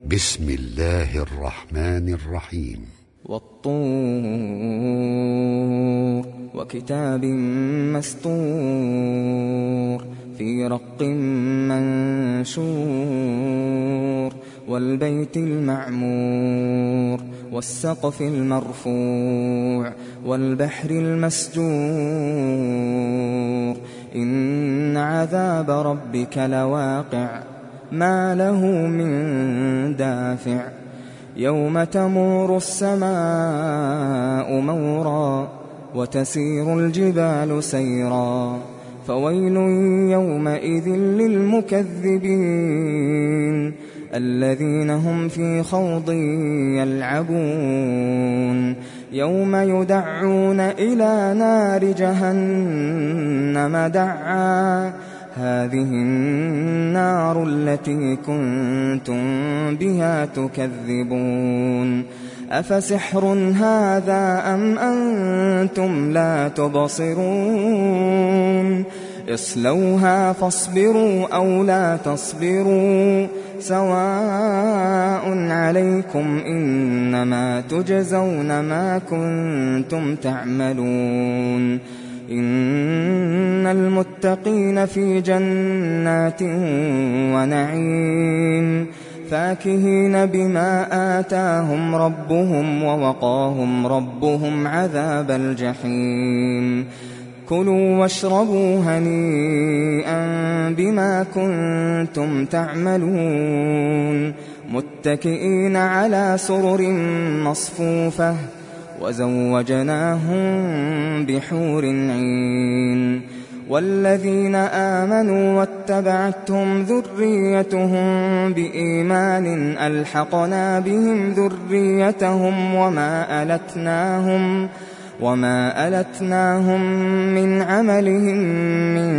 بسم الله الرحمن الرحيم. والطور وكتاب مسطور في رق منشور والبيت المعمور والسقف المرفوع والبحر المسجور إن عذاب ربك لواقع ما له من دافع يوم تمور السماء مورا وتسير الجبال سيرا فويل يومئذ للمكذبين الذين هم في خوض يلعبون يوم يدعون إلى نار جهنم دعا هذه النار التي كنتم بها تكذبون أفسحر هذا أم أنتم لا تبصرون اصلوها فاصبروا أو لا تصبروا سواء عليكم إنما تجزون ما كنتم تعملون إن المتقين في جنات ونعيم فاكهين بما آتاهم ربهم ووقاهم ربهم عذاب الجحيم كلوا واشربوا هنيئا بما كنتم تعملون متكئين على سرر مصفوفة وزوجناهم بحور عين والذين آمنوا واتبعتهم ذريتهم بإيمان ألحقنا بهم ذريتهم وما ألتناهم من عملهم من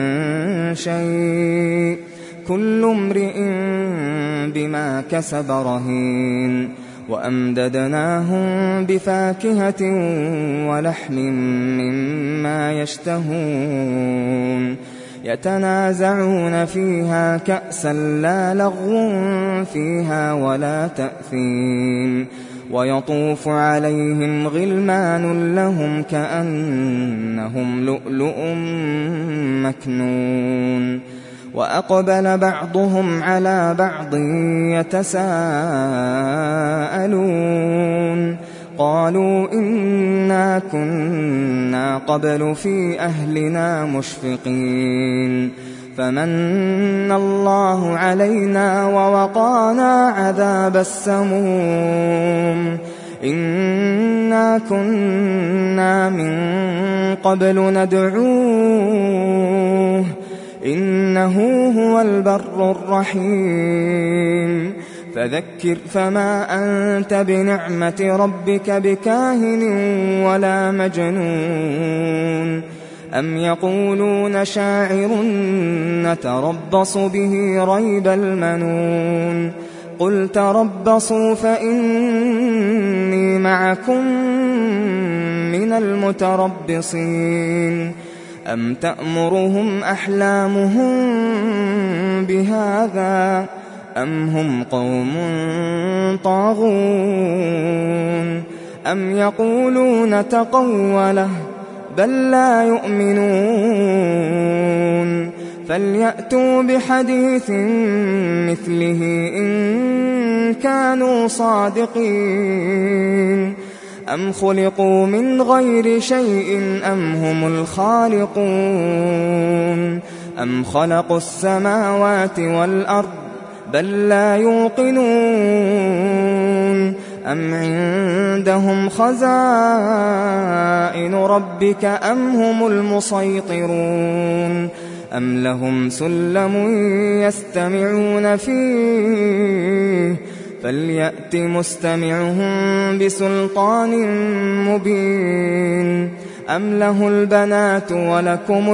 شيء كل امرئ بما كسب رهين وأمددناهم بفاكهة ولحم مما يشتهون يتنازعون فيها كأسا لا لغو فيها ولا تأثيم ويطوف عليهم غلمان لهم كأنهم لؤلؤ مكنون وأقبل بعضهم على بعض يتساءلون قالوا إنا كنا قبل في أهلنا مشفقين فمن الله علينا ووقانا عذاب السموم إنا كنا من قبل ندعوه إنه هو البر الرحيم فذكر فما أنت بنعمة ربك بكاهن ولا مجنون أم يقولون شاعر نتربص به ريب المنون قل تربصوا فإني معكم من المتربصين أم تأمرهم أحلامهم بهذا أم هم قوم طاغون أم يقولون تقوله بل لا يؤمنون فليأتوا بحديث مثله إن كانوا صادقين أم خلقوا من غير شيء أم هم الخالقون أم خلقوا السماوات والأرض بل لا يوقنون أم عندهم خزائن ربك أم هم المسيطرون أم لهم سلم يستمعون فيه فليأت مستمعهم بسلطان مبين أم له البنات ولكم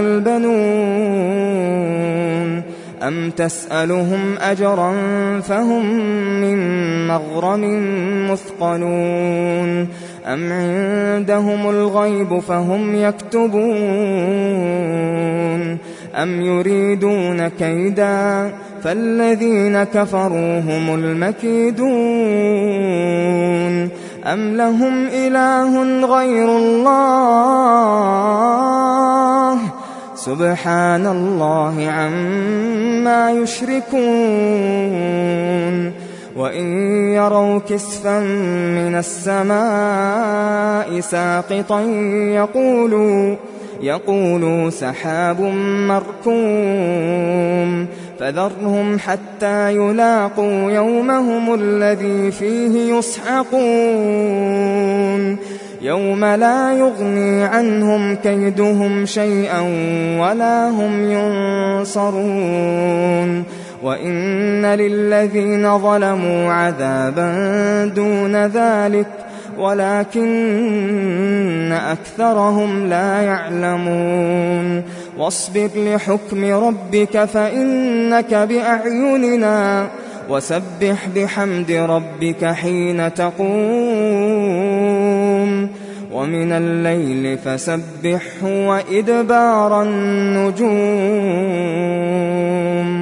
البنون أم تسألهم أجرا فهم من مغرم مثقلون أم عندهم الغيب فهم يكتبون أم يريدون كيدا فالذين كفروا هم المكيدون أم لهم إله غير الله سبحان الله عما يشركون وإن يروا كسفا من السماء ساقطا يقولوا سحاب مركوم فذرهم حتى يلاقوا يومهم الذي فيه يصعقون يوم لا يغني عنهم كيدهم شيئا ولا هم ينصرون وإن للذين ظلموا عذابا دون ذلك ولكن أكثرهم لا يعلمون واصبر لحكم ربك فإنك بأعيننا وسبح بحمد ربك حين تقوم ومن الليل فسبحه وإدبار النجوم